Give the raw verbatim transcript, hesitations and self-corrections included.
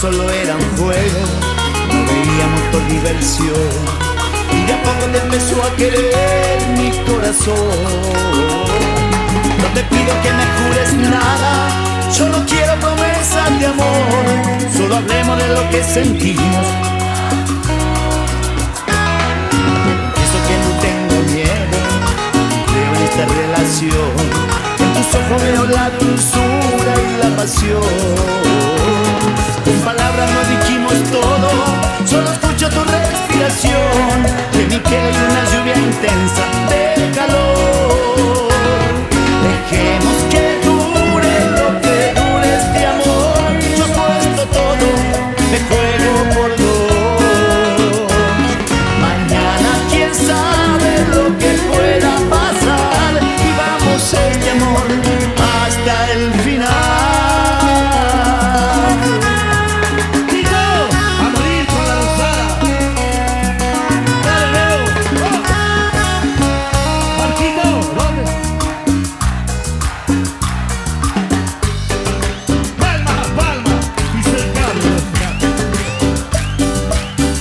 solo era un juego, lo veíamos por diversión. Y de a poco te empezó a querer mi corazón. No te pido que me jures nada, yo no quiero promesas de amor, solo hablemos de lo que sentimos. Eso que no tengo miedo, creo en esta relación. En tus ojos veo la dulzura y la pasión. Con palabras no dijimos todo, solo escucho tu respiración. De mi piel hay una